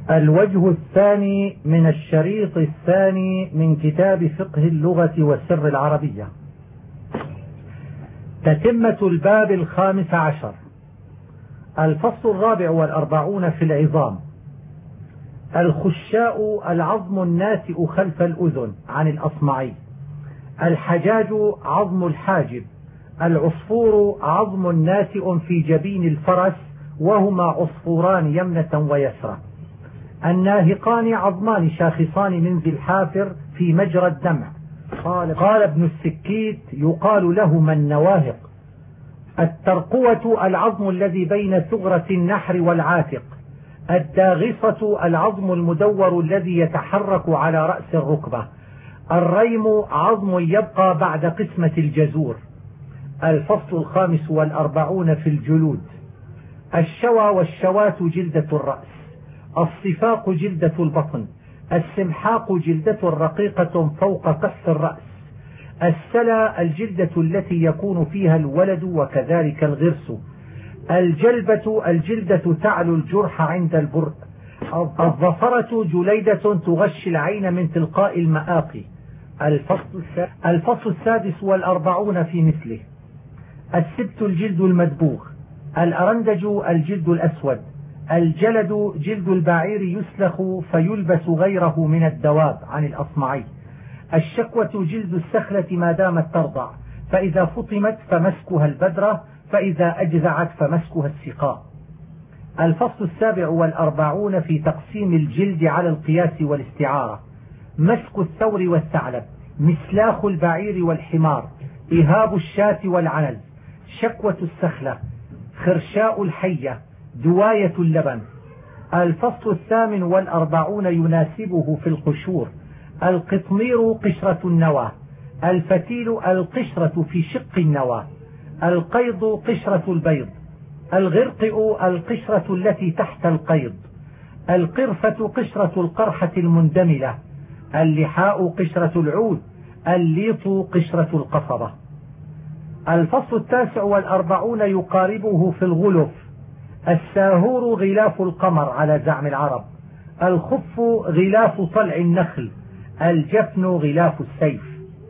الوجه الثاني من الشريط الثاني من كتاب فقه اللغة والسر العربية، تتمة الباب 15. الفصل 44 في العظام. الخشاء العظم الناتئ خلف الأذن عن الأصمعي. الحجاج عظم الحاجب. العصفور عظم ناتئ في جبين الفرس، وهما عصفوران يمنة ويسرى. الناهقان عظمان شاخصان من ذي الحافر في مجرى الدمع. قال ابن السكيت: يقال لهما النواهق. الترقوة العظم الذي بين ثغرة النحر والعاتق. الداغصة العظم المدور الذي يتحرك على رأس الركبة. الريم عظم يبقى بعد قسمة الجزور. الفصل 45 في الجلود. الشوى والشوات جلدة الرأس. الصفاق جلدة البطن. السمحاق جلدة رقيقة فوق قحف الرأس. السلا الجلدة التي يكون فيها الولد وكذلك الغرس. الجلبة الجلدة تعلو الجرح عند البرء. الظفرة جليدة تغشي العين من تلقاء المآقي. الفصل 46 في مثله. السبت الجلد المدبوغ. الأرندج الجلد الأسود. الجلد جلد البعير يسلخ فيلبس غيره من الدواب عن الأصمعي. الشكوة جلد السخلة ما دامت ترضع، فإذا فطمت فمسكها البدرة، فإذا أجزعت فمسكها السقاء. الفصل 47 في تقسيم الجلد على القياس والاستعارة. مسك الثور والثعلب. مسلاخ البعير والحمار. إهاب الشاة والعنز. شكوة السخلة. خرشاء الحية. دواية اللبن. الفصل 48 يناسبه في القشور. القطمير قشرة النوى. الفتيل القشرة في شق النوى. القيض قشرة البيض. الغرقئ القشرة التي تحت القيض. القرفة قشرة القرحة المندملة. اللحاء قشرة العود. الليط قشرة القصبة. الفصل 49 يقاربه في الغلف. الساهور غلاف القمر على زعم العرب. الخف غلاف طلع النخل. الجفن غلاف السيف.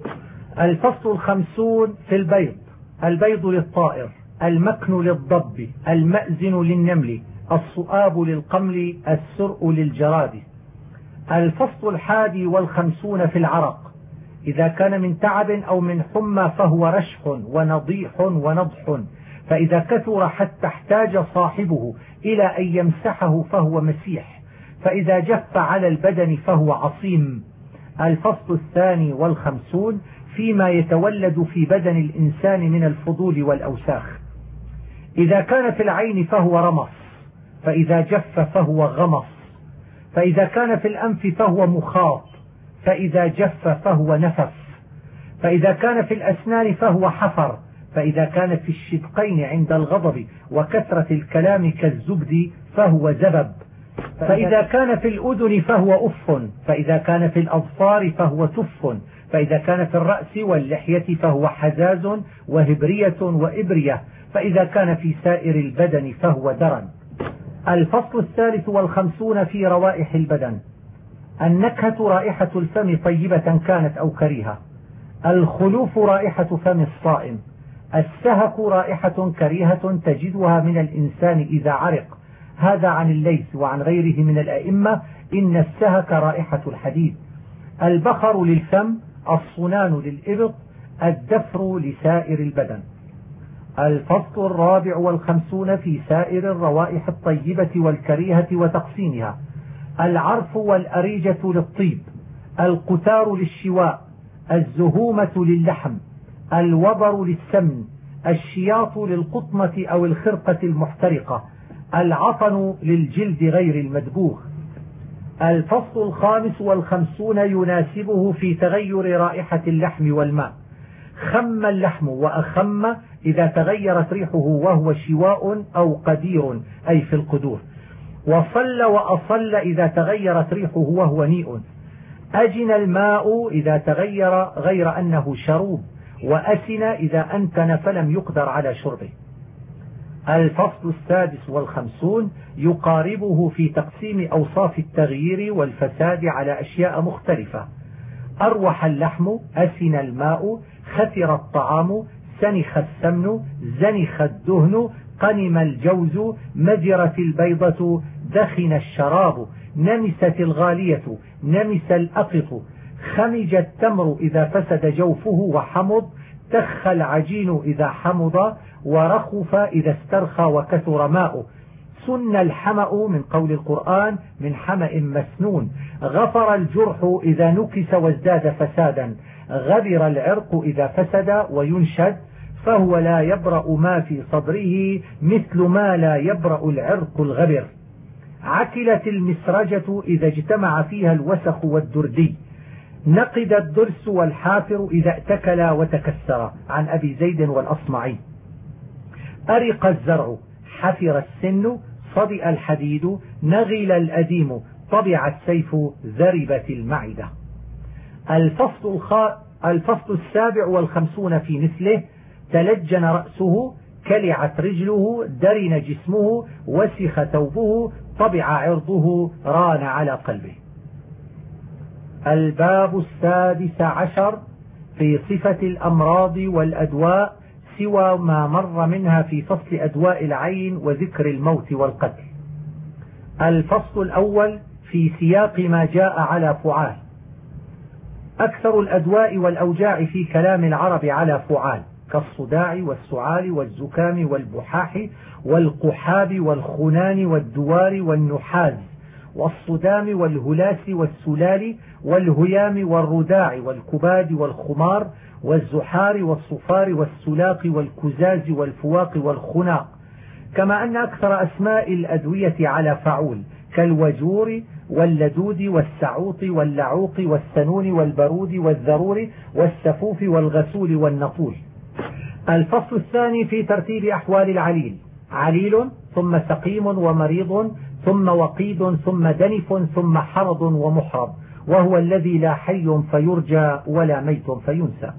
الفصل 50 في البيض. البيض للطائر. المكن للضب. المأزن للنمل. الصؤاب للقمل. السرء للجراد. الفصل 51 في العرق. إذا كان من تعب أو من حمى فهو رشح ونضيح ونضح، فإذا كثر حتى احتاج صاحبه إلى أن يمسحه فهو مسيح، فإذا جف على البدن فهو عصيم. الفصل 52 فيما يتولد في بدن الإنسان من الفضول والأوساخ. إذا كان في العين فهو رمص، فإذا جف فهو غمص. فإذا كان في الأنف فهو مخاط، فإذا جف فهو نفس. فإذا كان في الأسنان فهو حفر، فإذا كان في الشدقين عند الغضب وكثرة الكلام كالزبد فهو زبب. فإذا كان في الأذن فهو أف، فإذا كان في الأظفار فهو تف، فإذا كان في الرأس واللحية فهو حزاز وهبرية وإبرية، فإذا كان في سائر البدن فهو درن. الفصل 53 في روائح البدن. النكهة رائحة الفم طيبة كانت أو كريهة. الخلوف رائحة فم الصائم. السهك رائحة كريهة تجدها من الإنسان إذا عرق. هذا عن الليث وعن غيره من الأئمة. إن السهك رائحة الحديد. البخر للفم. الصنان للإبط. الدفر لسائر البدن. الفصل 54 في سائر الروائح الطيبة والكريهة وتقسيمها. العرف والأريجة للطيب. القتار للشواء. الزهومة للحم. الوبر للسمن. الشياط للقطمة أو الخرقة المحترقة. العطن للجلد غير المدبوغ. الفصل 55 يناسبه في تغير رائحة اللحم والماء. خم اللحم وأخم إذا تغيرت ريحه وهو شواء أو قدير أي في القدور. وصل وأصل إذا تغيرت ريحه وهو نيء. أجن الماء إذا تغير غير أنه شروب. وأسن إذا أنتن فلم يقدر على شربه. الفصل 56 يقاربه في تقسيم أوصاف التغيير والفساد على أشياء مختلفة: أروح اللحم، أسن الماء، خثر الطعام، سنخ السمن، زنخ الدهن، قنم الجوز، مجرت البيضة، دخن الشراب، نمست الغالية، نمس الأقط، خمج التمر إذا فسد جوفه وحمض، تخ العجين إذا حمض، ورخف إذا استرخى وكثر ماؤه، سن الحمأ من قول القرآن من حمأ مسنون، غفر الجرح إذا نكس وازداد فسادا، غبر العرق إذا فسد وينشد، فهو لا يبرأ ما في صدره مثل ما لا يبرأ العرق الغبر. عكلت المسرجة إذا اجتمع فيها الوسخ والدردي، نقد الدرس والحافر إذا اتكلا وتكسر. عن أبي زيد والأصمعي. أرق الزرع، حفر السن، صدئ الحديد، نغل الأديم، طبع السيف، ذربت المعدة. الفصل 57 في مثله: تلجن رأسه، كلعت رجله، درن جسمه، وسخ ثوبه، طبع عرضه، ران على قلبه. الباب 16 في صفة الأمراض والأدواء سوى ما مر منها في فصل أدواء العين وذكر الموت والقتل. الفصل الأول في سياق ما جاء على فعال. أكثر الأدواء والأوجاع في كلام العرب على فعال، كالصداع والسعال والزكام والبحاح والقحاب والخنان والدوار والنحاز والصدام والهلاس والسلال والهيام والرداع والكباد والخمار والزحار والصفار والسلاق والكزاز والفواق والخناق. كما أن أكثر أسماء الأدوية على فعول، كالوجور واللدود والسعوط واللعوق والسنون والبرود والذرور والسفوف والغسول والنطول. الفصل الثاني في ترتيب أحوال العليل: عليل، ثم سقيم ومريض، ثم وقيد، ثم دنف، ثم حرض ومحرض، وهو الذي لا حي فيرجى ولا ميت فينسى.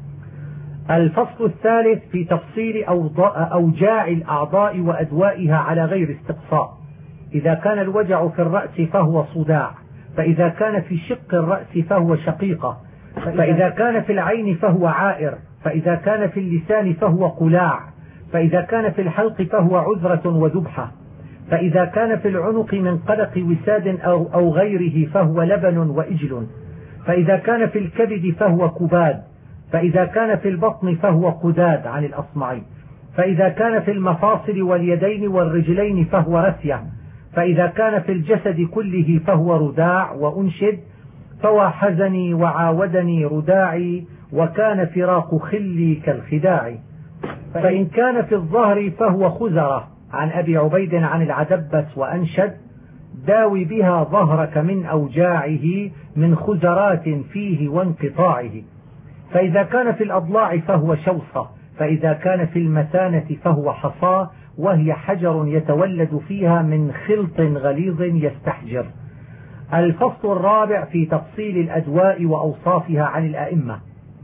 الفصل الثالث في تفصيل أوجاع الأعضاء وأدوائها على غير استقصاء: إذا كان الوجع في الرأس فهو صداع، فإذا كان في شق الرأس فهو شقيقة، فإذا كان في العين فهو عائر، فإذا كان في اللسان فهو قلاع، فإذا كان في الحلق فهو عذرة وذبحة، فإذا كان في العنق من قلق وساد أو غيره فهو لبن وإجل، فإذا كان في الكبد فهو كباد، فإذا كان في البطن فهو قداد. عن الأصمعي. فإذا كان في المفاصل واليدين والرجلين فهو رثية، فإذا كان في الجسد كله فهو رداع وأنشد، فوحزني وعاودني رداعي، وكان فراق خلي كالخداع. فإن كان في الظهر فهو خزرة. عن أبي عبيد عن العدبس وأنشد: داوي بها ظهرك من أوجاعه، من خزرات فيه وانقطاعه. فإذا كان في الأضلاع فهو شوصة، فإذا كان في المثانة فهو حصى، وهي حجر يتولد فيها من خلط غليظ يستحجر. الفصل الرابع في تفصيل الأدواء وأوصافها عن الأئمة.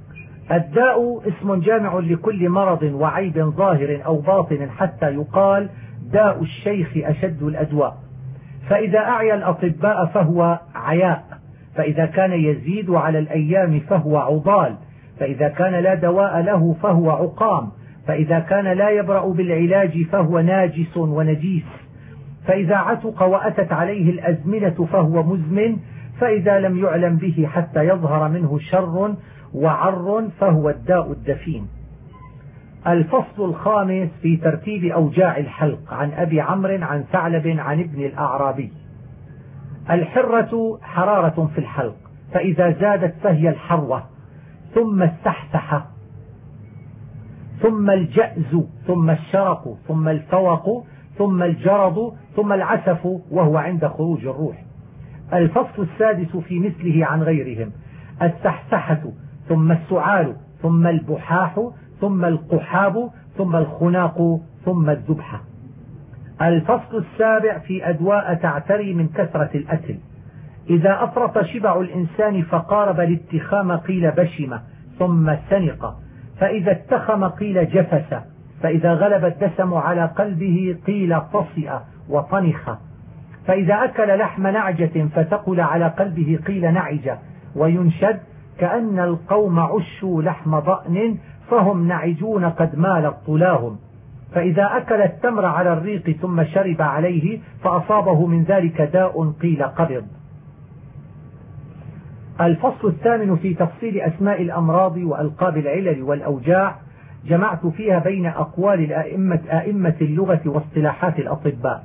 الداء اسم جامع لكل مرض وعيب ظاهر أو باطن، حتى يقال داء الشيخ أشد الأدواء. فإذا أعيا الأطباء فهو عياء، فإذا كان يزيد على الأيام فهو عضال، فإذا كان لا دواء له فهو عقام، فإذا كان لا يبرأ بالعلاج فهو ناجس ونجيس، فإذا عتق وأتت عليه الأزمنة فهو مزمن، فإذا لم يعلم به حتى يظهر منه شر وعر فهو الداء الدفين. الفصل الخامس في ترتيب أوجاع الحلق. عن أبي عمرو عن ثعلب عن ابن الأعرابي: الحرة حرارة في الحلق، فإذا زادت فهي الحروة، ثم السحسحة، ثم الجأز، ثم الشرق، ثم الفوق، ثم الجرد، ثم العسف وهو عند خروج الروح. الفصل السادس في مثله عن غيرهم: السحسحة، ثم السعال، ثم البحاح، ثم القحاب، ثم الخناق، ثم الذبحة. الفصل السابع في أدواء تعتري من كثرة الأكل: إذا أفرط شبع الإنسان فقارب الاتخام قيل بشمة، ثم سنق، فإذا اتخم قيل جفس، فإذا غلب الدسم على قلبه قيل طصئ وطنخ. فإذا أكل لحم نعجة فثقل على قلبه قيل نعج. وينشد: كأن القوم عشوا لحم ضأن فهم نعجون قد مالت طلاهم. فإذا أكل التمر على الريق ثم شرب عليه فأصابه من ذلك داء قيل قبض. الفصل الثامن في تفصيل أسماء الأمراض وألقاب العلل والأوجاع، جمعت فيها بين أقوال أئمة اللغة واصطلاحات الأطباء.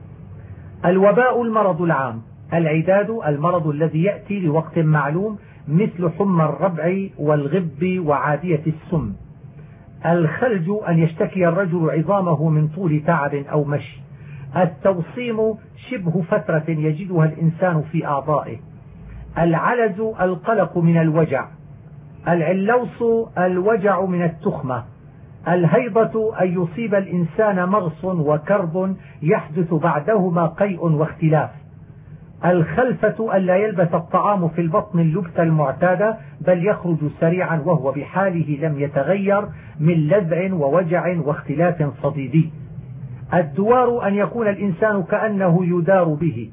الوباء المرض العام. العداد المرض الذي يأتي لوقت معلوم مثل حمى الربع والغب وعادية السم. الخلج أن يشتكي الرجل عظامه من طول تعب أو مشي. التوصيم شبه فترة يجدها الإنسان في أعضائه. العلز القلق من الوجع. العلوص الوجع من التخمة. الهيضة أن يصيب الإنسان مغص وكرب يحدث بعدهما قيء واختلاف. الخلفة ألا يلبث الطعام في البطن اللبثة المعتادة بل يخرج سريعا وهو بحاله لم يتغير من لذع ووجع واختلاف صديدي. الدوار أن يكون الإنسان كأنه يدار به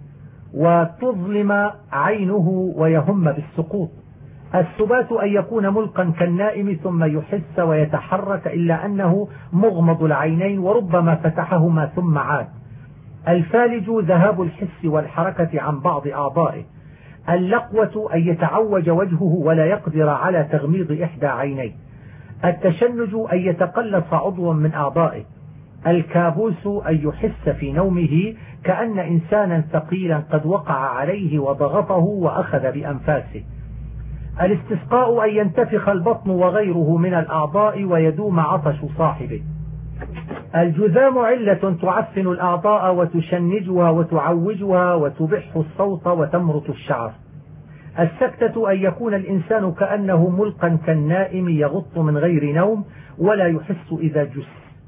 وتظلم عينه ويهم بالسقوط. السبات أن يكون ملقا كالنائم ثم يحس ويتحرك إلا أنه مغمض العينين وربما فتحهما ثم عاد. الفالج ذهاب الحس والحركة عن بعض أعضائه. اللقوة أن يتعوج وجهه ولا يقدر على تغميض إحدى عينيه. التشنج أن يتقلص عضو من أعضائه. الكابوس أن يحس في نومه كأن إنسانا ثقيلا قد وقع عليه وضغطه وأخذ بأنفاسه. الاستسقاء أن ينتفخ البطن وغيره من الأعضاء ويدوم عطش صاحبه. الجذام علة تعفن الأعضاء وتشنجها وتعوجها وتبح الصوت وتمرط الشعر. السكتة أن يكون الإنسان كأنه ملقا كالنائم يغط من غير نوم ولا يحس إذا جس.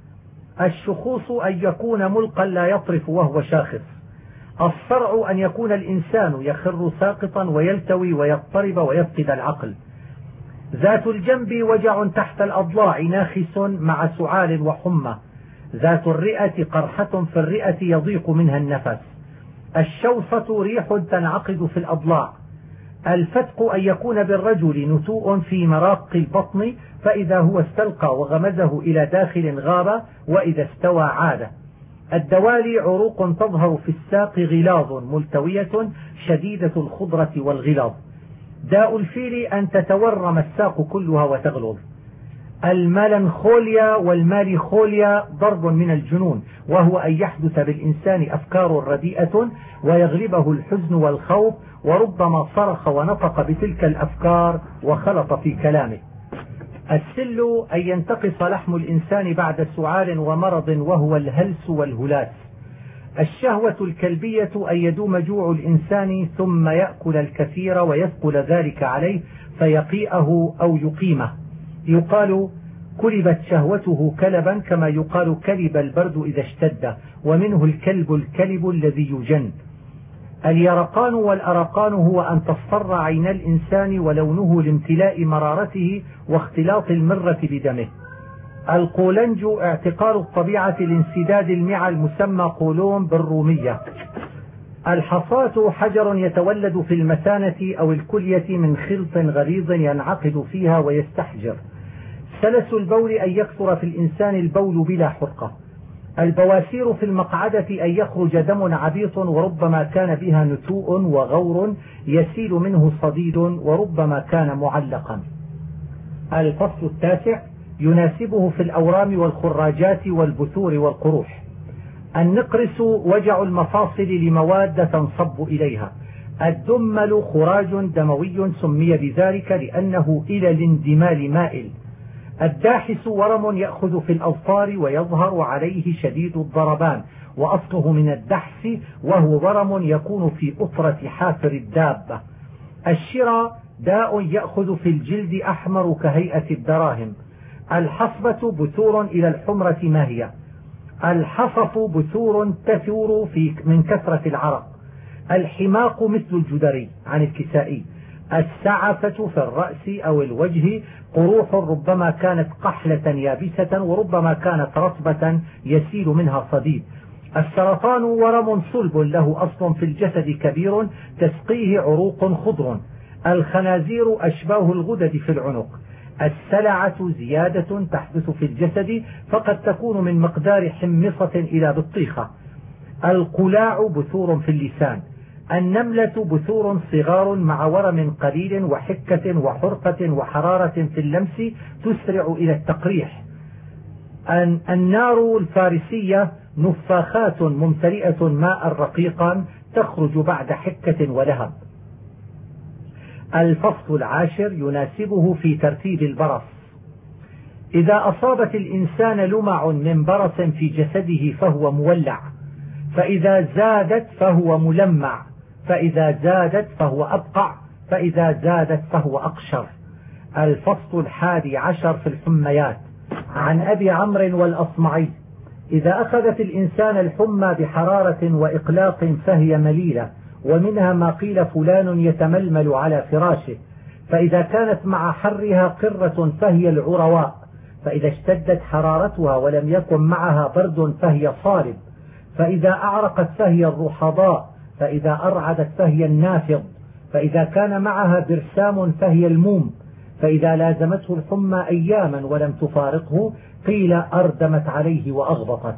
الشخوص أن يكون ملقا لا يطرف وهو شاخص. الصرع أن يكون الإنسان يخر ساقطا ويلتوي ويضطرب ويفقد العقل. ذات الجنب وجع تحت الأضلاع ناخس مع سعال وحمى. ذات الرئة قرحة في الرئة يضيق منها النفس. الشوصة ريح تنعقد في الأضلاع. الفتق أن يكون بالرجل نتوء في مراق البطن فإذا هو استلقى وغمزه إلى داخل غاب وإذا استوى عاد. الدوالي عروق تظهر في الساق غلاظ ملتوية شديدة الخضرة والغلاظ. داء الفيل أن تتورم الساق كلها وتغلظ. المالنخوليا والماليخوليا ضرب من الجنون وهو أن يحدث بالإنسان أفكار رديئة ويغلبه الحزن والخوف وربما صرخ ونطق بتلك الأفكار وخلط في كلامه. السل أن ينتقص لحم الإنسان بعد سعال ومرض وهو الهلس والهلاس. الشهوة الكلبية أن يدوم جوع الإنسان ثم يأكل الكثير ويثقل ذلك عليه فيقيئه أو يقيمه. يقال كلبت شهوته كلبا كما يقال كلب البرد إذا اشتد، ومنه الكلب الذي يجن. اليرقان والأرقان هو أن تصفر عين الإنسان ولونه لامتلاء مرارته واختلاط المرة بدمه. القولنج اعتقال الطبيعة لانسداد المعى المسمى قولون بالرومية. الحصاة حجر يتولد في المثانة أو الكلية من خلط غليظ ينعقد فيها ويستحجر. سلس البول أن يكثر في الإنسان البول بلا حرقة. البواسير في المقعدة أن يخرج دم عبيط وربما كان بها نتوء وغور يسيل منه صديد وربما كان معلقا. الفصل التاسع يناسبه في الأورام والخراجات والبثور والقروح. النقرس وجع المفاصل لمواد تنصب إليها. الدمل خراج دموي سمي بذلك لأنه إلى الاندمال مائل. الداحس ورم يأخذ في الأظفار ويظهر عليه شديد الضربان وأصله من الدحس وهو ورم يكون في أطرة حافر الدابة. الشرى داء يأخذ في الجلد أحمر كهيئة الدراهم. الحصبة بثور إلى الحمرة ماهية. الحصف بثور تثور من كثرة العرق. الحماق مثل الجدري عن الكسائي. السعفة في الرأس أو الوجه قروح ربما كانت قحلة يابسة وربما كانت رطبة يسيل منها صديد. السرطان ورم صلب له أصل في الجسد كبير تسقيه عروق خضر. الخنازير أشباه الغدد في العنق. السلعة زيادة تحدث في الجسد فقد تكون من مقدار حمصة إلى بطيخة. القلاع بثور في اللسان. النملة بثور صغار مع ورم قليل وحكة وحرقة وحرارة في اللمس تسرع إلى التقريح. النار الفارسية نفاخات ممتلئة ماء رقيقا تخرج بعد حكة ولهب. الفصل العاشر يناسبه في ترتيب البرص. إذا أصابت الإنسان لمع من برص في جسده فهو مولع، فإذا زادت فهو ملمع، فإذا زادت فهو أبقع، فإذا زادت فهو أقشر. الفصل الحادي عشر في الحميات. عن أبي عمرو والأصمعي: إذا أخذت الإنسان الحمى بحرارة وإقلاق فهي مليلة، ومنها ما قيل فلان يتململ على فراشه. فإذا كانت مع حرها قرة فهي العرواء، فإذا اشتدت حرارتها ولم يكن معها برد فهي صارب، فإذا أعرقت فهي الرحضاء، فإذا أرعدت فهي النافض، فإذا كان معها برسام فهي الموم، فإذا لازمته الحمى أياما ولم تفارقه قيل أردمت عليه وأغبطت.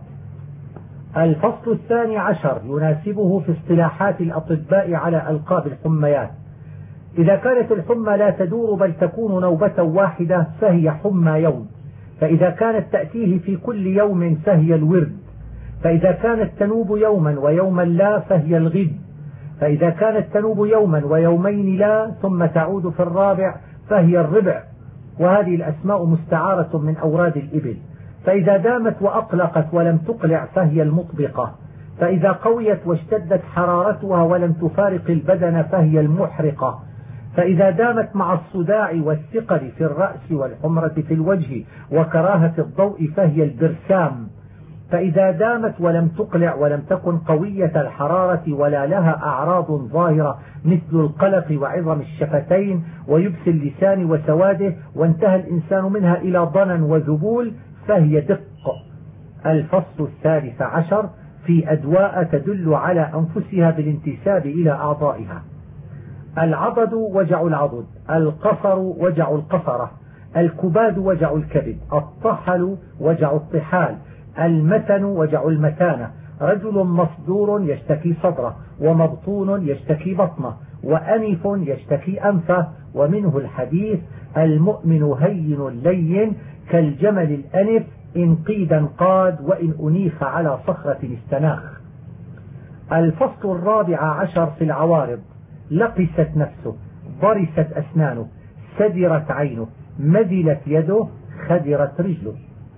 الفصل الثاني عشر يناسبه في اصطلاحات الأطباء على ألقاب الحميات. إذا كانت الحمى لا تدور بل تكون نوبة واحدة فهي حمى يوم، فإذا كانت تأتيه في كل يوم فهي الورد، فإذا كانت تنوب يوما ويوما لا فهي الغد، فإذا كانت تنوب يوما ويومين لا ثم تعود في الرابع فهي الربع، وهذه الأسماء مستعارة من أوراد الإبل. فإذا دامت وأقلقت ولم تقلع فهي المطبقة، فإذا قويت واشتدت حرارتها ولم تفارق البدن فهي المحرقة، فإذا دامت مع الصداع والثقل في الرأس والحمرة في الوجه وكراهة الضوء فهي البرسام، فإذا دامت ولم تقلع ولم تكن قوية الحرارة ولا لها أعراض ظاهرة مثل القلق وعظم الشفتين ويبس اللسان وسواده وانتهى الإنسان منها إلى ضنن وذبول فهي دق. الفصل الثالث عشر في أدواء تدل على أنفسها بالانتساب إلى أعضائها. العضد وجع العضد، القصر وجع القصرة، الكباد وجع الكبد، الطحل وجع الطحال، المتن وجع المتانة. رجل مصدور يشتكي صدره، ومبطون يشتكي بطنه، وأنف يشتكي أنفه. ومنه الحديث: المؤمن هين لين كالجمل الأنف، إن قيدا قاد وإن أنيخ على صخرة استناخ. الفصل الرابع عشر في العوارض. لقست نفسه، ضرست أسنانه، سدرت عينه، مدلت يده، خدرت رجله.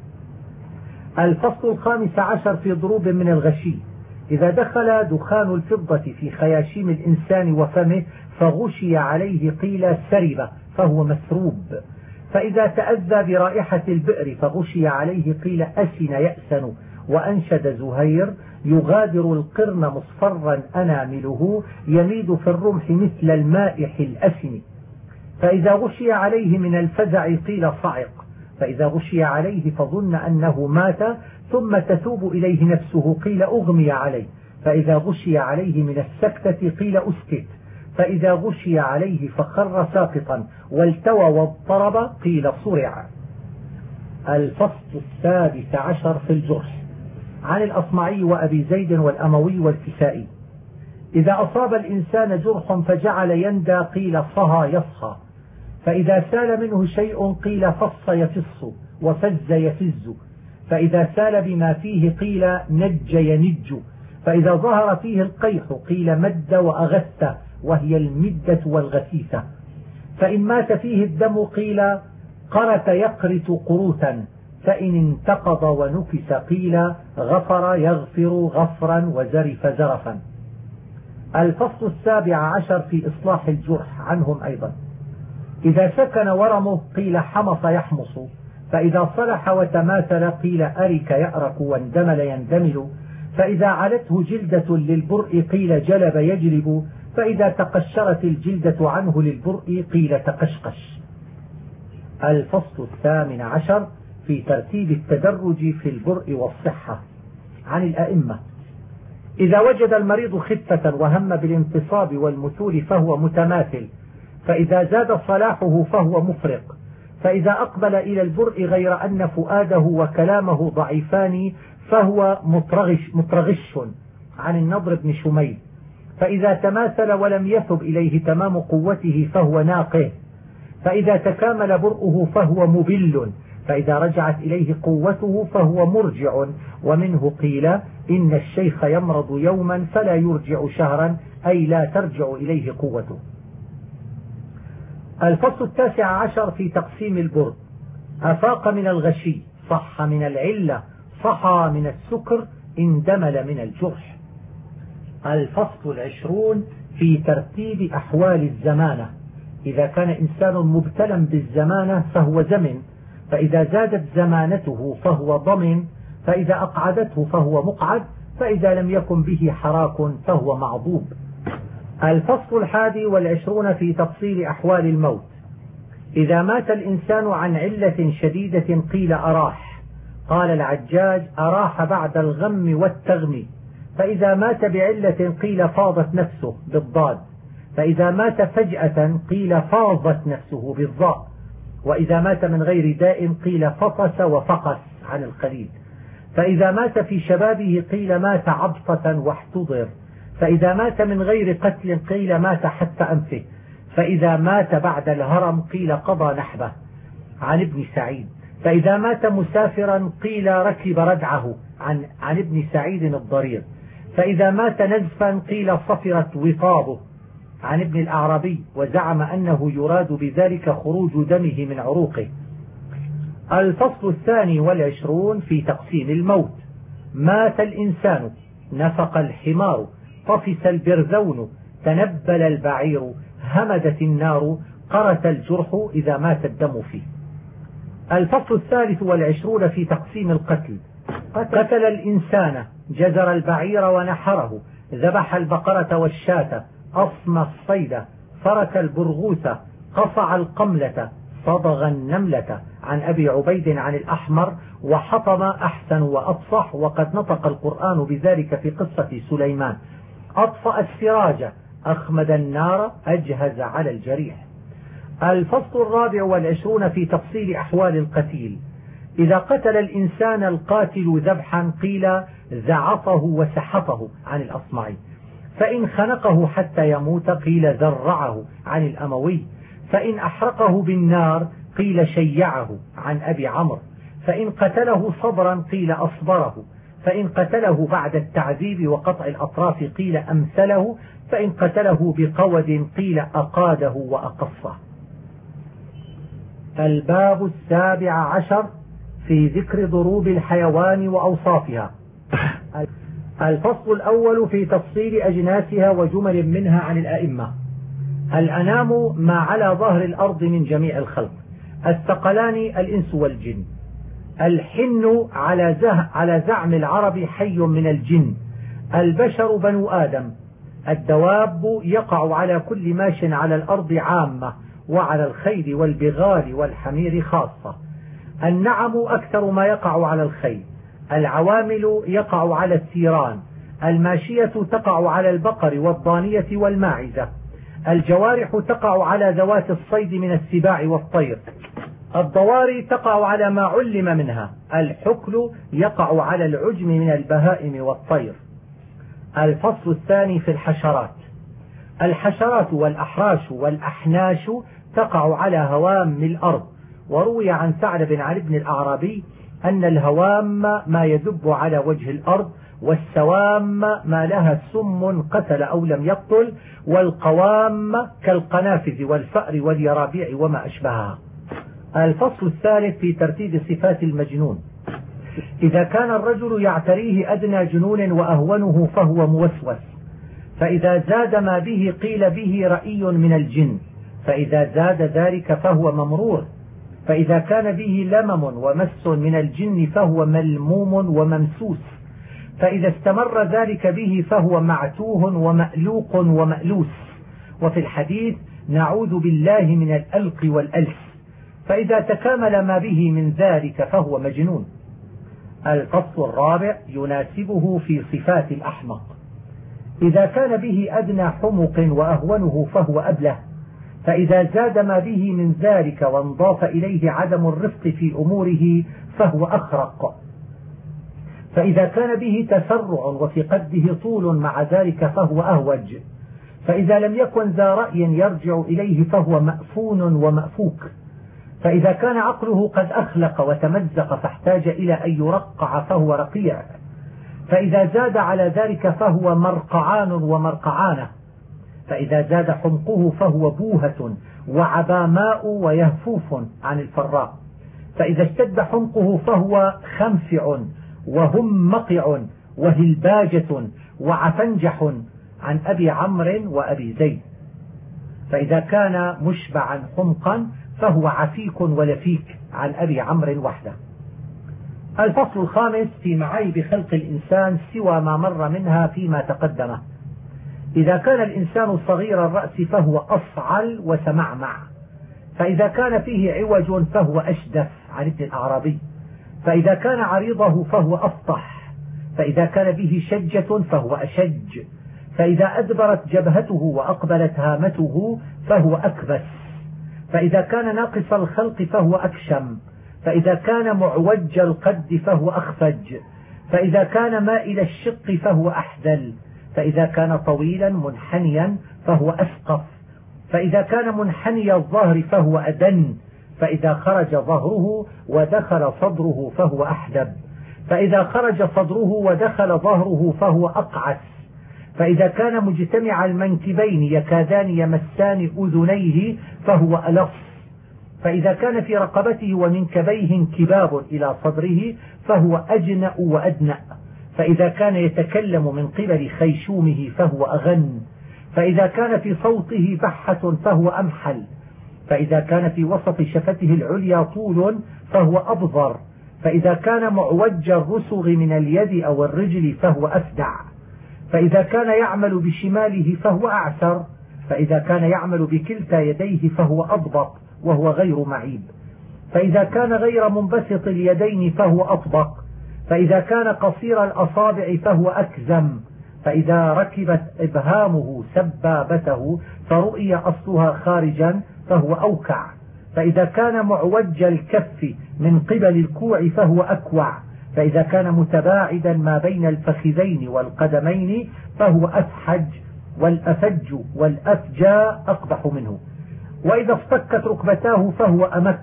الفصل الخامس عشر في ضروب من الغشي. إذا دخل دخان الفضة في خياشيم الإنسان وفمه فغشي عليه قيل سرب فهو مسروب، فإذا تأذى برائحة البئر فغشي عليه قيل أسن يأسن. وأنشد زهير: يغادر القرن مصفرا أنامله، يميد في الرمح مثل المائح الأسن. فإذا غشي عليه من الفزع قيل صعق، فإذا غشي عليه فظن أنه مات ثم تتوب إليه نفسه قيل أغمي عليه، فإذا غشي عليه من السكتة قيل أسكت، فإذا غشي عليه فخر ساقطا والتوى واضطرب قيل صرع. الفصل السادس عشر في الجرح. عن الأصمعي وأبي زيد والأموي والكسائي: إذا أصاب الإنسان جرح فجعل يندى قيل صهى يصهى، فإذا سال منه شيء قيل فص يفص وفز يفز، فإذا سال بما فيه قيل نج ينج، فإذا ظهر فيه القيح قيل مد وأغث وهي المدة والغثيثة، فإن مات فيه الدم قيل قرت يقرت قروتا، فإن انتقض ونكس قيل غفر يغفر غفرا وزرف زرفا. الفصل السابع عشر في إصلاح الجرح. عنهم أيضا: إذا سكن ورمه قيل حمص يحمص، فإذا صلح وتماثل قيل أرك يأرك واندمل يندمل، فإذا علته جلدة للبرء قيل جلب يجلب، فإذا تقشرت الجلدة عنه للبرء قيل تقشقش. الفصل 18 في ترتيب التدرج في البرء والصحة. عن الأئمة: إذا وجد المريض خفة وهم بالانتصاب والمثول فهو متماثل، فإذا زاد صلاحه فهو مفرق، فإذا أقبل إلى البرء غير أن فؤاده وكلامه ضعيفان فهو مترغش. عن النضر بن شميل: فإذا تماثل ولم يثب إليه تمام قوته فهو ناقه، فإذا تكامل برؤه فهو مبل، فإذا رجعت إليه قوته فهو مرجع. ومنه قيل: إن الشيخ يمرض يوما فلا يرجع شهرا، أي لا ترجع إليه قوته. الفصل 19 في تقسيم البرء: أفاق من الغشي، صح من العلة، صحى من السكر، اندمل من الجرح. الفصل 20 في ترتيب أحوال الزمانة: إذا كان إنسان مبتلا بالزمانة فهو زمن، فإذا زادت زمانته فهو ضمن، فإذا أقعدته فهو مقعد، فإذا لم يكن به حراك فهو معضوب. الفصل 21 في تفصيل أحوال الموت: إذا مات الإنسان عن علة شديدة قيل أراح. قال العجاج: أراح بعد الغم والتغم. فإذا مات بعلة قيل فاضت نفسه بالضاد، فإذا مات فجأة قيل فاضت نفسه بالضاء، وإذا مات من غير داء قيل فطس وفقس عن القليل، فإذا مات في شبابه قيل مات عبطة واحتضر، فإذا مات من غير قتل قيل مات حتى أنفه، فإذا مات بعد الهرم قيل قضى نحبه. عن ابن سعيد: فإذا مات مسافرا قيل ركب ردعه. عن ابن سعيد الضرير: فإذا مات نزفا قيل صفرت وطابه. عن ابن الأعرابي: وزعم أنه يراد بذلك خروج دمه من عروقه. الفصل 22 في تقسيم الموت: مات الإنسان، نفق الحمار، طفس البرذون، تنبل البعير، همدت النار، قرت الجرح إذا مات الدم فيه. الفصل 23 في تقسيم القتل: قتل الإنسان، جزر البعير ونحره، ذبح البقرة والشاة، أصمى الصيد، فرك البرغوث، قصع القملة، صبغ النملة. عن أبي عبيد عن الأحمر: وحطم أحسن وأفصح، وقد نطق القرآن بذلك في قصة سليمان. أطفأ السراج، أخمد النار، أجهز على الجريح. الفصل 24 في تفصيل أحوال القتيل: إذا قتل الإنسان القاتل ذبحا قيل زعفه وسحطه. عن الأصمعي: فإن خنقه حتى يموت قيل ذرعه. عن الأموي: فإن أحرقه بالنار قيل شيعه. عن أبي عمرو: فإن قتله صبرا قيل أصبره، فإن قتله بعد التعذيب وقطع الأطراف قيل أمثله، فإن قتله بقود قيل أقاده وأقصه. الباب 17 في ذكر ضروب الحيوان وأوصافها. الفصل الأول في تفصيل أجناسها وجمل منها. عن الأئمة: الأنام ما على ظهر الأرض من جميع الخلق، الثقلان الإنس والجن. الحن على زعم العرب حي من الجن، البشر بنو آدم. الدواب يقع على كل ماش على الأرض عامة، وعلى الخيل والبغال والحمير خاصة. النعم أكثر ما يقع على الخيل، العوامل يقع على الثيران، الماشية تقع على البقر والضانية والماعزة، الجوارح تقع على ذوات الصيد من السباع والطير، الضواري تقع على ما علم منها، الحكل يقع على العجم من البهائم والطير. الفصل الثاني في الحشرات: الحشرات والأحراش والأحناش تقع على هوام الأرض. وروي عن ثعلب عن ابن الأعرابي أن الهوام ما يدب على وجه الأرض، والسوام ما لها سم قتل أو لم يقتل، والقوام كالقنافذ والفأر واليرابيع وما أشبهها. الفصل الثالث في ترتيب صفات المجنون: إذا كان الرجل يعتريه أدنى جنون وأهونه فهو موسوس، فإذا زاد ما به قيل به رأي من الجن، فإذا زاد ذلك فهو ممرور، فإذا كان به لمم ومس من الجن فهو ملموم وممسوس، فإذا استمر ذلك به فهو معتوه ومألوق ومألوس. وفي الحديث نعوذ بالله من الألق والألس، فإذا تكامل ما به من ذلك فهو مجنون. الفصل الرابع يناسبه في صفات الأحمق. إذا كان به أدنى حمق وأهونه فهو أبله، فإذا زاد ما به من ذلك وانضاف إليه عدم الرفق في أموره فهو أخرق، فإذا كان به تسرع وفي قده طول مع ذلك فهو أهوج، فإذا لم يكن ذا رأي يرجع إليه فهو مأفون ومأفوك، فإذا كان عقله قد أخلق وتمزق فاحتاج إلى أن يرقع فهو رقيع، فإذا زاد على ذلك فهو مرقعان ومرقعانة، فإذا زاد حمقه فهو بوهة وعباماء ويهفوف عن الفراء، فإذا اشتد حمقه فهو خنفع وهمقع وهلباجة وعفنجح عن أبي عمرو وأبي زيد، فإذا كان مشبعا حمقا فهو عفيك ولفيك عن أبي عمرو وحده. الفصل الخامس في معايب خلق الإنسان سوى ما مر منها فيما تقدمه. إذا كان الإنسان صغير الرأس فهو أصعل وسمعمع، فإذا كان فيه عوج فهو أشدف عن ابن الأعرابي، فإذا كان عريضه فهو أفطح، فإذا كان به شجة فهو أشج، فإذا أدبرت جبهته وأقبلت هامته فهو أكبس، فإذا كان ناقص الخلق فهو أكشم، فإذا كان معوج القد فهو أخفج، فإذا كان مائل الشق فهو أحدل، فإذا كان طويلا منحنيا فهو أسقف، فإذا كان منحني الظهر فهو أدن، فإذا خرج ظهره ودخل صدره فهو أحدب، فإذا خرج صدره ودخل ظهره فهو أقعس، فإذا كان مجتمع المنكبين يكادان يمسان أذنيه فهو ألص، فإذا كان في رقبته ومنكبيه انكباب إلى صدره فهو أجنأ وأدنأ، فإذا كان يتكلم من قبل خيشومه فهو أغن، فإذا كان في صوته بحة فهو أمحل، فإذا كان في وسط شفته العليا طول فهو أبضر، فإذا كان معوج الرسغ من اليد أو الرجل فهو أفدع، فإذا كان يعمل بشماله فهو أعسر، فإذا كان يعمل بكلتا يديه فهو أضبط وهو غير معيب، فإذا كان غير منبسط اليدين فهو أطبق، فإذا كان قصير الأصابع فهو أكزم، فإذا ركبت إبهامه سبابته فرؤي أصلها خارجا فهو أوكع، فإذا كان معوج الكف من قبل الكوع فهو أكوع، فإذا كان متباعدا ما بين الفخذين والقدمين فهو أفحج، والأفج والأفجى أقبح منه، وإذا اصطكت ركبتاه فهو أمك،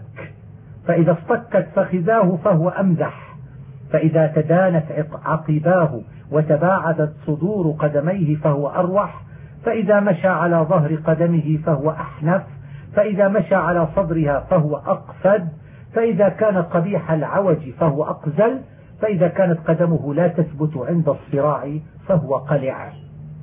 فإذا اصطكت فخذاه فهو أمزح، فإذا تدانت عقباه وتباعدت صدور قدميه فهو أروح، فإذا مشى على ظهر قدمه فهو أحنف، فإذا مشى على صدرها فهو أقفد، فإذا كان قبيح العوج فهو أقزل، فإذا كانت قدمه لا تثبت عند الصراع فهو قلع.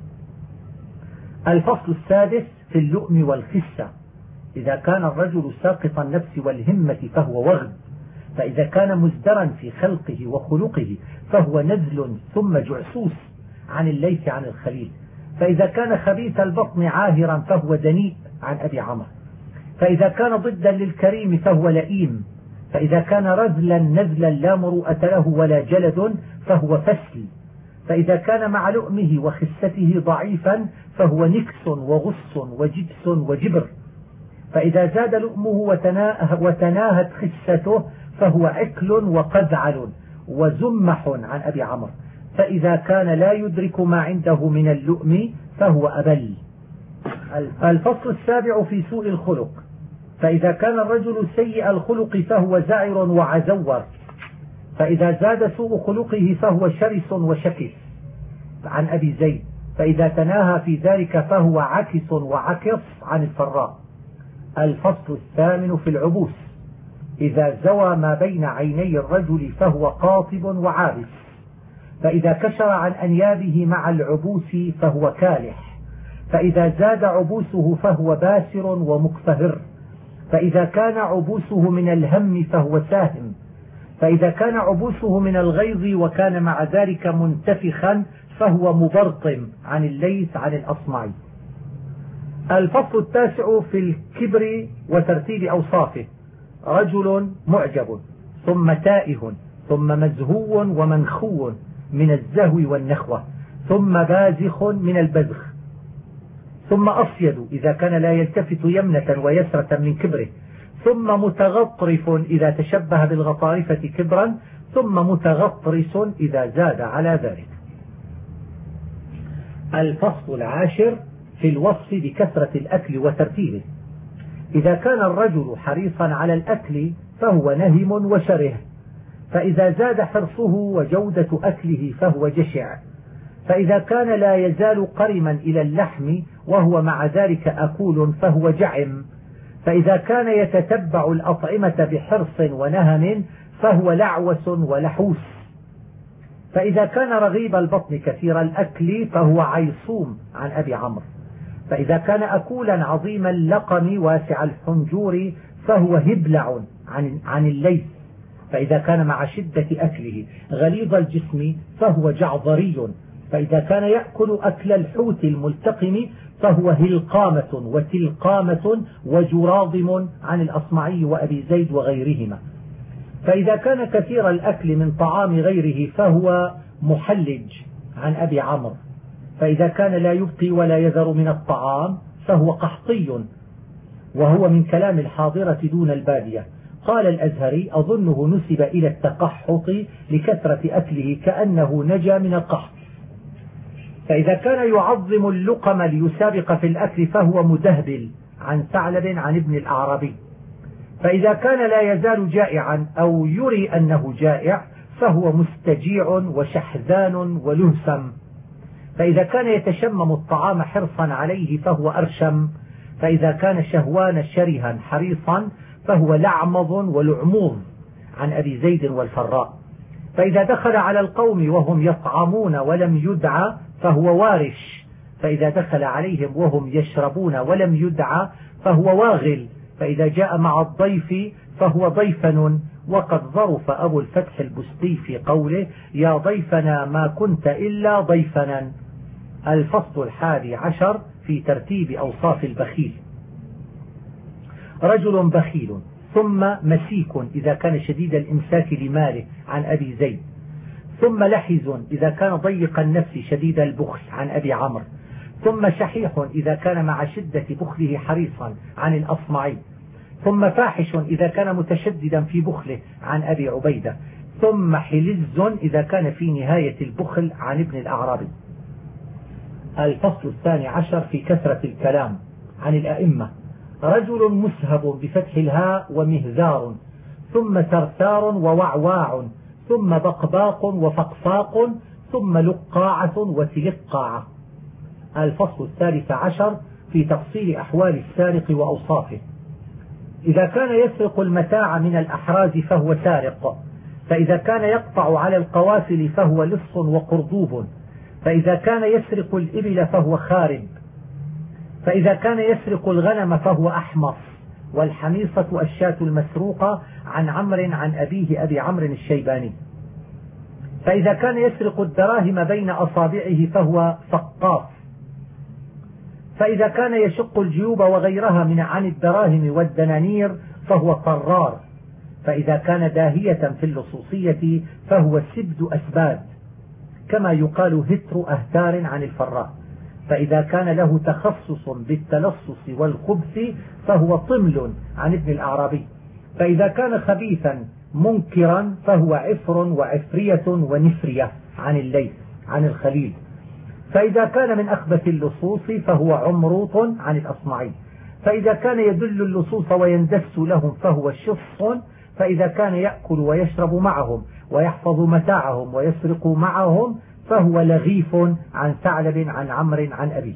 الفصل السادس في اللؤم والخسة. إذا كان الرجل ساقط النفس والهمة فهو وغد، فإذا كان مزدرا في خلقه وخلقه فهو نزل ثم جعسوس عن الليث عن الخليل، فإذا كان خبيث البطن عاهرا فهو دنيء عن أبي عمرو، فإذا كان ضدا للكريم فهو لئيم، فإذا كان رذلا نزلا لا مروءة له ولا جلد فهو فسل، فإذا كان مع لؤمه وخسته ضعيفا فهو نكس وغص وجبس وجبر، فإذا زاد لؤمه وتناهت خسته فهو عكل وقزعل وزمح عن أبي عمرو، فإذا كان لا يدرك ما عنده من اللؤم فهو أبل. الفصل السابع في سوء الخلق. فإذا كان الرجل سيء الخلق فهو زعر وعزور، فإذا زاد سوء خلقه فهو شرس وشكس عن أبي زيد، فإذا تناهى في ذلك فهو عكس وعكص عن الفراء. الفصل الثامن في العبوس. إذا زوى ما بين عيني الرجل فهو قاطب وعابس، فإذا كشر عن أنيابه مع العبوس فهو كالح، فإذا زاد عبوسه فهو باسر ومكفهر، فإذا كان عبوسه من الهم فهو ساهم، فإذا كان عبوسه من الغيظ وكان مع ذلك منتفخا فهو مبرطم عن الليث عن الأصمعي. الفصل التاسع في الكبر وترتيب أوصافه: رجل معجب، ثم تائه، ثم مزهو ومنخو من الزهو والنخوة، ثم بازخ من البزخ، ثم أصيد إذا كان لا يلتفت يمنة ويسرة من كبره، ثم متغطرف إذا تشبه بالغطارفة كبرا، ثم متغطرس إذا زاد على ذلك. الفصل العاشر في الوصف بكثرة الأكل وترتيبه: إذا كان الرجل حريصا على الأكل فهو نهم وشره، فإذا زاد حرصه وجودة أكله فهو جشع، فإذا كان لا يزال قرما إلى اللحم وهو مع ذلك أكول فهو جعم، فإذا كان يتتبع الأطعمة بحرص ونهم فهو لعوس ولحوس، فإذا كان رغيب البطن كثير الأكل فهو عيصوم عن أبي عمرو، فإذا كان أكولا عظيم اللقم واسع الحنجور فهو هبلع عن الليث، فإذا كان مع شدة أكله غليظ الجسم فهو جعظري، فإذا كان يأكل أكل الحوت الملتقم فهو هلقامة وتلقامة وجراضم عن الأصمعي وأبي زيد وغيرهما، فإذا كان كثير الأكل من طعام غيره فهو محلج عن أبي عمرو، فإذا كان لا يبقي ولا يذر من الطعام فهو قحطي، وهو من كلام الحاضرة دون البادية. قال الأزهري: أظنه نسب إلى التقحط لكثرة أكله كأنه نجا من القحط. فإذا كان يعظم اللقم ليسابق في الأكل فهو مدهبل عن ثعلب عن ابن الأعرابي، فإذا كان لا يزال جائعا أو يري أنه جائع فهو مستجيع وشحذان ولهسم، فإذا كان يتشمم الطعام حرصا عليه فهو أرشم، فإذا كان شهوان شرها حريصا فهو لعمض ولعموض عن أبي زيد والفراء، فإذا دخل على القوم وهم يطعمون ولم يدعى فهو وارش، فإذا دخل عليهم وهم يشربون ولم يدعى فهو واغل، فإذا جاء مع الضيف فهو ضيفن. وقد ظرف أبو الفتح البستي في قوله: يا ضيفنا ما كنت إلا ضيفنا. الفصل 11 في ترتيب أوصاف البخيل: رجل بخيل، ثم مسيك إذا كان شديد الإمساك لماله عن أبي زيد، ثم لحز إذا كان ضيق النفس شديد البخل عن أبي عمرو، ثم شحيح إذا كان مع شدة بخله حريصا عن الأصمعي، ثم فاحش إذا كان متشددا في بخله عن أبي عبيدة، ثم حلز إذا كان في نهاية البخل عن ابن الأعرابي. الفصل 12 في كثرة الكلام عن الأئمة: رجل مسهب بفتح الهاء ومهذار، ثم ثرثار ووعواع، ثم بقباق وفقفاق، ثم لقاعة وتلقاعة. الفصل 13 في تفصيل أحوال السارق وأوصافه: إذا كان يسرق المتاع من الأحراز فهو سارق، فإذا كان يقطع على القوافل فهو لص وقرضوب، فإذا كان يسرق الإبل فهو خارب، فإذا كان يسرق الغنم فهو أحمص. والحميصة الشاة المسروقة عن عمرو عن أبيه أبي عمرو الشيباني. فإذا كان يسرق الدراهم بين أصابعه فهو فقاف، فإذا كان يشق الجيوب وغيرها عن الدراهم والدنانير فهو طرار، فإذا كان داهية في اللصوصية فهو سبد أسباد، كما يقال هتر أهتار عن الفراء، فإذا كان له تخصص بالتلصص والخبث فهو طمل عن ابن الأعرابي، فإذا كان خبيثا منكرا فهو عفر وعفرية ونفرية عن الليث عن الخليل، فإذا كان من أخبث اللصوص فهو عمروط عن الأصمعي، فإذا كان يدل اللصوص ويندس لهم فهو شص، فإذا كان يأكل ويشرب معهم ويحفظ متاعهم ويسرق معهم فهو لغيف عن ثعلب عن عمرو عن أبيه.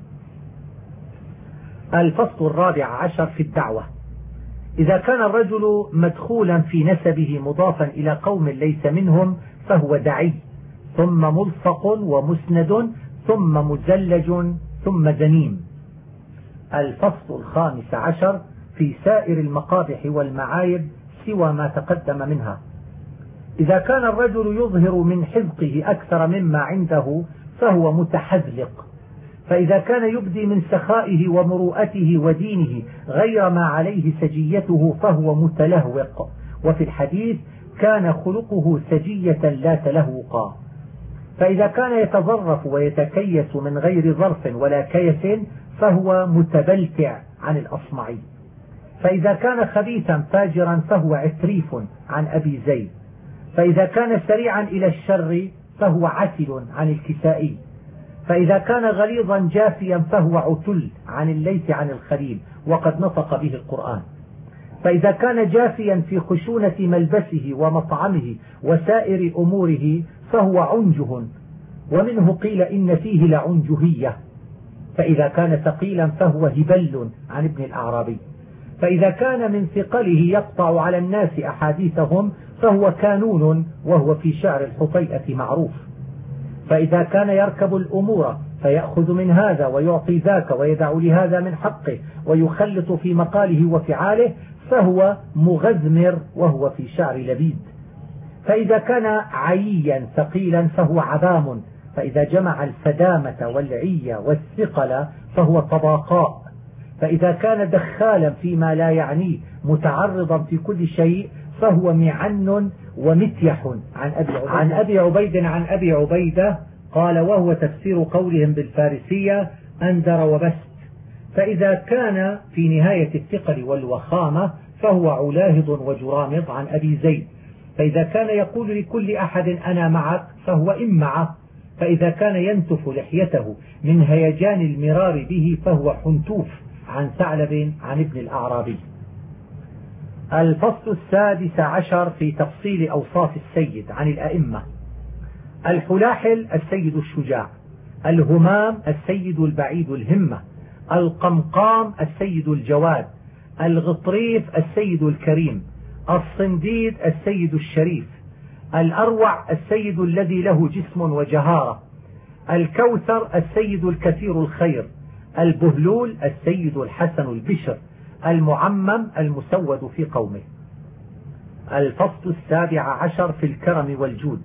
الفصل 14 في الدعوة: إذا كان الرجل مدخولا في نسبه مضافا إلى قوم ليس منهم فهو دعي، ثم ملصق ومسند، ثم مزلج، ثم زنيم. الفصل 15 في سائر المقابح والمعايب سوى ما تقدم منها: إذا كان الرجل يظهر من حذقه أكثر مما عنده فهو متحذلق، فإذا كان يبدي من سخائه ومروءته ودينه غير ما عليه سجيته فهو متلهوق. وفي الحديث كان خلقه سجية لا تلهوقا. فإذا كان يتظرف ويتكيس من غير ظرف ولا كيس فهو متبلتع عن الأصمعي. فإذا كان خبيثا فاجرا فهو عتريف عن أبي زيد. فإذا كان سريعا إلى الشر فهو عتل عن الكسائي. فإذا كان غليظا جافيا فهو عتل عن الليث عن الخليل وقد نطق به القرآن. فإذا كان جافيا في خشونة ملبسه ومطعمه وسائر أموره فهو عنجه، ومنه قيل إن فيه لعنجهية. فإذا كان ثقيلا فهو هبل عن ابن الأعرابي. فإذا كان من ثقله يقطع على الناس أحاديثهم فهو كانون، وهو في شعر الحطيئة معروف. فإذا كان يركب الأمور فيأخذ من هذا ويعطي ذاك ويدع لهذا من حقه ويخلط في مقاله وفعاله فهو مغزمر، وهو في شعر لبيد. فإذا كان عييا ثقيلا فهو عبام. فإذا جمع الفدامة والعية والثقل فهو طباقاء. فإذا كان دخالا فيما لا يعنيه متعرضا في كل شيء فهو معن ومتيح. عن أبي عبيدة قال وهو تفسير قولهم بالفارسية أندر وبست. فإذا كان في نهاية الثقل والوخامة فهو علاهض وجرامض عن أبي زيد. فإذا كان يقول لكل أحد أنا معك فهو إمعة. فإذا كان ينتف لحيته من هيجان المرار به فهو حنتوف عن ثعلب عن ابن الأعرابي. الفصل 16 في تفصيل أوصاف السيد عن الأئمة. الحلاحل السيد الشجاع، الهمام السيد البعيد الهمة، القمقام السيد الجواد، الغطريف السيد الكريم، الصنديد السيد الشريف، الأروع السيد الذي له جسم وجهارة، الكوثر السيد الكثير الخير، البهلول السيد الحسن البشر، المعمم المسود في قومه. الفصل 17 في الكرم والجود.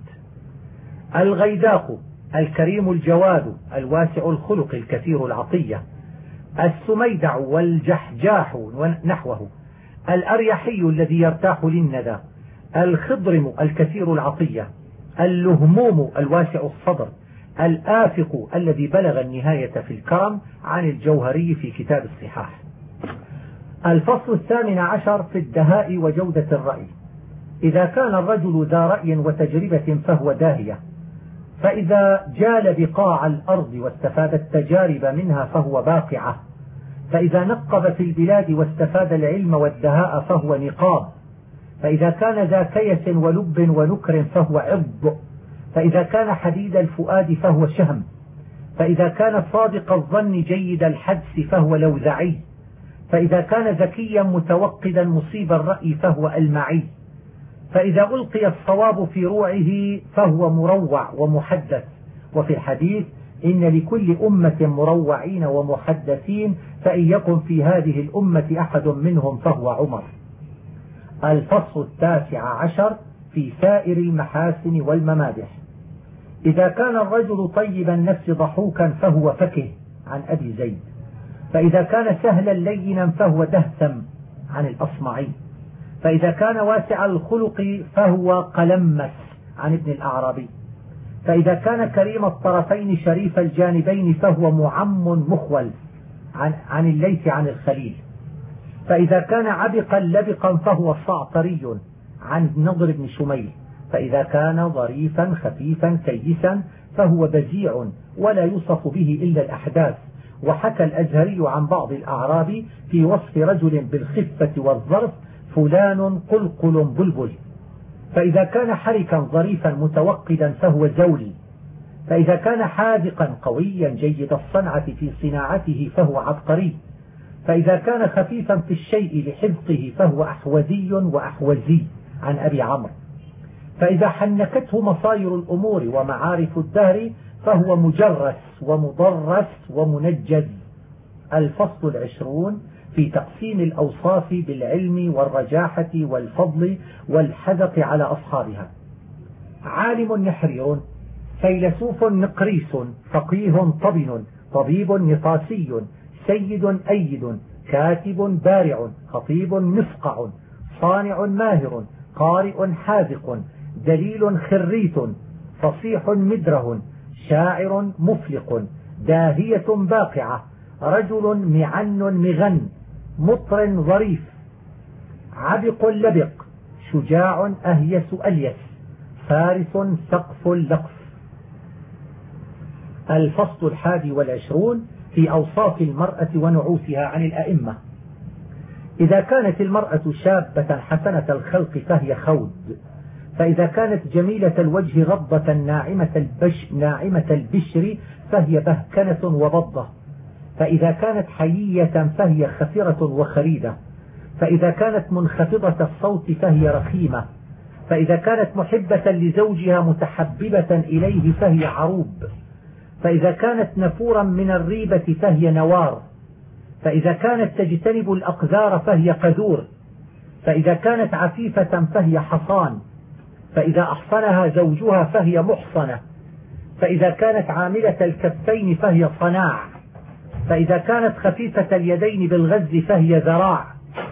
الغيداق الكريم الجواد الواسع الخلق الكثير العطية، السميدع والجحجاح ونحوه، الأريحي الذي يرتاح للندى، الخضرم الكثير العطية، اللهموم الواسع الصدر، الآفق الذي بلغ النهاية في الكرم عن الجوهري في كتاب الصحاح. الفصل 18 في الدهاء وجودة الرأي. إذا كان الرجل ذا رأي وتجربة فهو داهية. فإذا جال بقاع الأرض واستفاد التجارب منها فهو باقعة. فإذا نقب في البلاد واستفاد العلم والدهاء فهو نقاب. فإذا كان ذا كيس ولب ونكر فهو عض. فإذا كان حديد الفؤاد فهو شهم. فإذا كان صادق الظن جيد الحدس فهو لوذعي. فإذا كان ذكيا متوقدا مصيب الرأي فهو ألمعي. فإذا ألقي الصواب في روعه فهو مروع ومحدث. وفي الحديث إن لكل أمة مروعين ومحدثين، فإن يكن في هذه الأمة أحد منهم فهو عمر. الفصل 19 في سائر المحاسن والممادح. إذا كان الرجل طيب النفس ضحوكا فهو فكه عن أبي زيد. فإذا كان سهلا لينا فهو دهثم عن الأصمعي. فإذا كان واسع الخلق فهو قلمس عن ابن الأعرابي. فإذا كان كريم الطرفين شريف الجانبين فهو معم مخول عن الليث عن الخليل. فإذا كان عبقا لبقا فهو صعطري عن نضر بن شميل. فإذا كان ظريفا خفيفا كيسا فهو بزيع ولا يوصف به إلا الأحداث. وحكى الأزهري عن بعض الأعراب في وصف رجل بالخفة والظرف فلان قلقل بلبل. فإذا كان حركا ظريفا متوقدا فهو زولي. فإذا كان حاذقا قويا جيد الصنعة في صناعته فهو عبقري. فإذا كان خفيفا في الشيء لحذقه فهو أحوزي وأحوزي عن أبي عمرو. فإذا حنكته مصاير الأمور ومعارف الدهر فهو مجرس ومضرس ومنجز. الفصل 20 في تقسيم الأوصاف بالعلم والرجاحة والفضل والحذق على أصحابها. عالم نحرير، فيلسوف نقريس، فقيه طبن، طبيب نطاسي، سيد أيد، كاتب بارع، خطيب مفقع، صانع ماهر، قارئ حاذق، دليل خريت، فصيح مدره، شاعر مفلق، داهية باقعة، رجل معن مغن، مطر ظريف، عبق لبق، شجاع أهيس أليس، فارس سقف لقف. الفصل 21 في أوصاف المرأة ونعوتها عن الأئمة. إذا كانت المرأة شابة حسنة الخلق فهي خود، فإذا كانت جميلة الوجه غضة ناعمة البشر فهي بهكنة وبضة، فإذا كانت حيية فهي خفرة وخريدة، فإذا كانت منخفضة الصوت فهي رخيمة، فإذا كانت محبة لزوجها متحببة إليه فهي عروب، فإذا كانت نفورا من الريبة فهي نوار، فإذا كانت تجتنب الأقذار فهي قذور، فإذا كانت عفيفة فهي حصان، فإذا أحصنها زوجها فهي محصنة، فإذا كانت عاملة الكفين فهي صناع، فإذا كانت خفيفة اليدين بالغز فهي ذراع،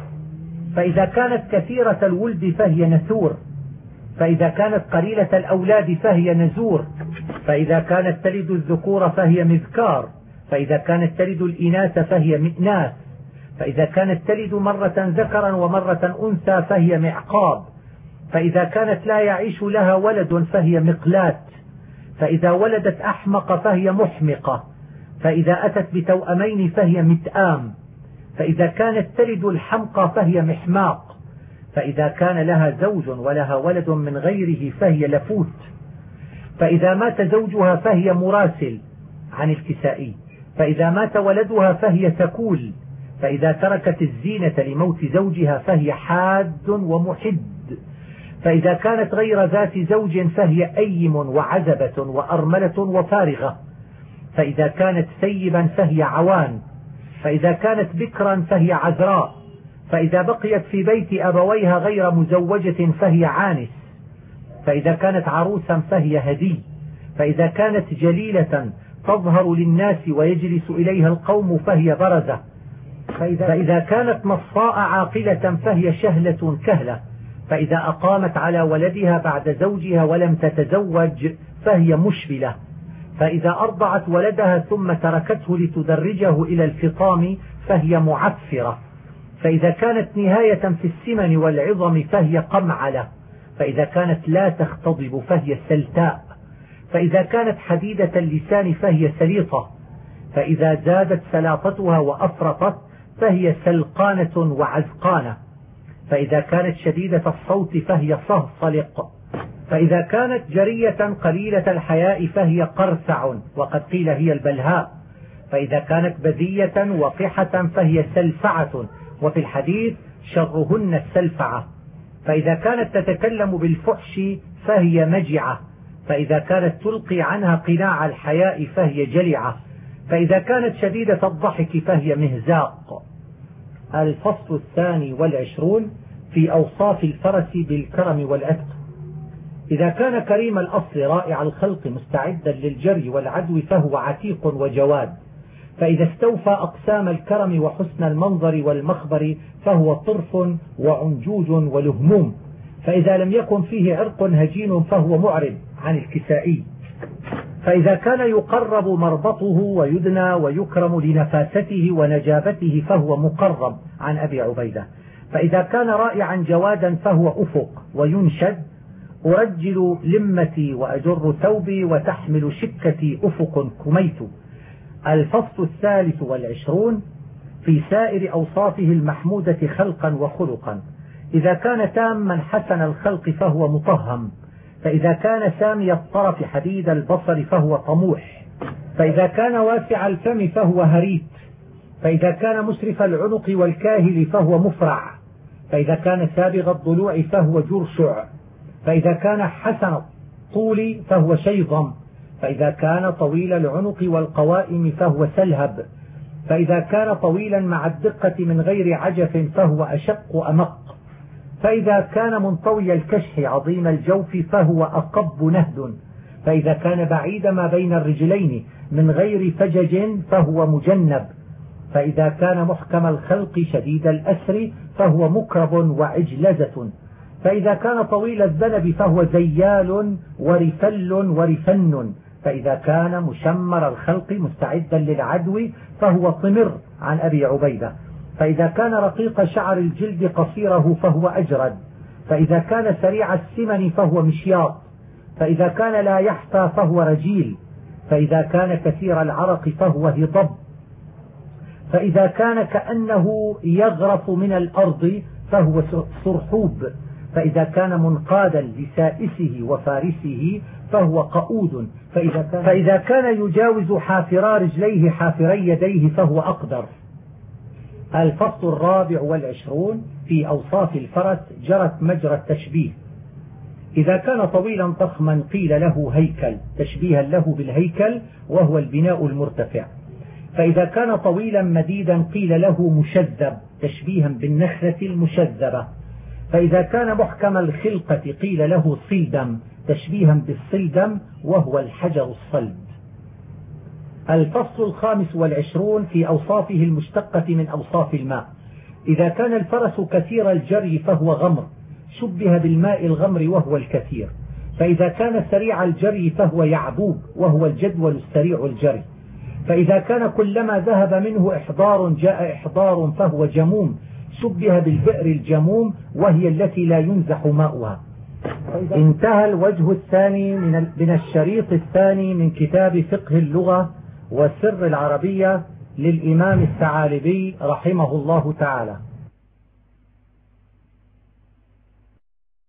فإذا كانت كثيرة الولد فهي نثور، فإذا كانت قليلة الأولاد فهي نزور، فإذا كانت تلد الذكور فهي مذكار، فإذا كانت تلد الإناث فهي مئناث، فإذا كانت تلد مرة ذكرا ومرة أنثى فهي معقاب، فإذا كانت لا يعيش لها ولد فهي مقلات، فإذا ولدت أحمق فهي محمقة، فإذا أتت بتوأمين فهي متآم، فإذا كانت تلد الحمقى فهي محماق، فإذا كان لها زوج ولها ولد من غيره فهي لفوت، فإذا مات زوجها فهي مراسل عن الكسائي، فإذا مات ولدها فهي تكول، فإذا تركت الزينة لموت زوجها فهي حاد ومحد، فإذا كانت غير ذات زوج فهي أيم وعزبة وأرملة وفارغة، فإذا كانت سيبا فهي عوان، فإذا كانت بكرا فهي عذراء، فإذا بقيت في بيت أبويها غير مزوجة فهي عانس، فإذا كانت عروسا فهي هدي، فإذا كانت جليلة تظهر للناس ويجلس إليها القوم فهي برزة، فإذا كانت نصاء عاقلة فهي شهلة كهلة، فإذا أقامت على ولدها بعد زوجها ولم تتزوج فهي مشبلة، فإذا أرضعت ولدها ثم تركته لتدرجه إلى الفطام فهي معفرة، فإذا كانت نهاية في السمن والعظم فهي قمعلة، فإذا كانت لا تختضب فهي سلتاء، فإذا كانت حديدة اللسان فهي سليطة، فإذا زادت سلاطتها وأفرطت فهي سلقانة وعزقانة، فإذا كانت شديدة الصوت فهي صهصلق، فإذا كانت جرية قليلة الحياء فهي قرسع، وقد قيل هي البلهاء، فإذا كانت بذية وقحة فهي سلفعة، وفي الحديث شرهن السلفعة، فإذا كانت تتكلم بالفحش فهي مجعة، فإذا كانت تلقي عنها قناع الحياء فهي جلعة، فإذا كانت شديدة الضحك فهي مهزاق. الفصل 22 في أوصاف الفرس بالكرم والعتق. إذا كان كريم الأصل رائع الخلق مستعدا للجري والعدو فهو عتيق وجواد، فإذا استوفى أقسام الكرم وحسن المنظر والمخبر فهو طرف وعنجوج ولهموم، فإذا لم يكن فيه عرق هجين فهو معرب عن الكسائي، فإذا كان يقرب مربطه ويدنى ويكرم لنفاسته ونجابته فهو مقرب عن أبي عبيدة، فإذا كان رائعا جوادا فهو أفق وينشد، أرجل لمتي وأجر ثوبي وتحمل شكتي أفق كميت. الفصل 23 في سائر أوصافه المحمودة خلقا وخلقا. إذا كان تاما حسن الخلق فهو مطهم، فإذا كان سامي الطرف حديد البصر فهو طموح، فإذا كان واسع الفم فهو هريت، فإذا كان مسرف العنق والكاهل فهو مفرع، فإذا كان سابغ الضلوع فهو جرشع، فإذا كان حسن الطول فهو شيظم، فإذا كان طويل العنق والقوائم فهو سلهب، فإذا كان طويلا مع الدقة من غير عجف فهو أشق أمق، فإذا كان منطوي الكشح عظيم الجوف فهو أقب نهد، فإذا كان بعيد ما بين الرجلين من غير فجج فهو مجنب. فإذا كان محكم الخلق شديد الأسر فهو مكرب وعجلزة. فإذا كان طويل الذنب فهو زيال ورفل ورفن. فإذا كان مشمر الخلق مستعدا للعدو فهو طمر عن أبي عبيدة. فإذا كان رقيق شعر الجلد قصيره فهو أجرد. فإذا كان سريع السمن فهو مشياط. فإذا كان لا يحفى فهو رجيل. فإذا كان كثير العرق فهو هضب. فإذا كان كأنه يغرف من الأرض فهو صرحوب. فإذا كان منقادا لسائسه وفارسه فهو قؤود. فإذا كان يجاوز حافرا رجليه حافري يديه فهو أقدر. الفصل 24 في أوصاف الفرس جرت مجرى التشبيه. إذا كان طويلا ضخما قيل له هيكل تشبيها له بالهيكل وهو البناء المرتفع. فإذا كان طويلا مديدا قيل له مشذب تشبيها بالنخلة المشذبة. فإذا كان محكم الخلقة قيل له صلدم تشبيها بالصلدم وهو الحجر الصلب. الفصل 25 في أوصافه المشتقة من أوصاف الماء. إذا كان الفرس كثير الجري فهو غمر شبه بالماء الغمر وهو الكثير. فإذا كان سريع الجري فهو يعبوب وهو الجدول السريع الجري. فإذا كان كلما ذهب منه إحضار جاء إحضار فهو جموم شبه بالبئر الجموم وهي التي لا ينزح ماؤها. انتهى الوجه الثاني من الشريط الثاني من كتاب فقه اللغة وسر العربية للإمام الثعالبي رحمه الله تعالى.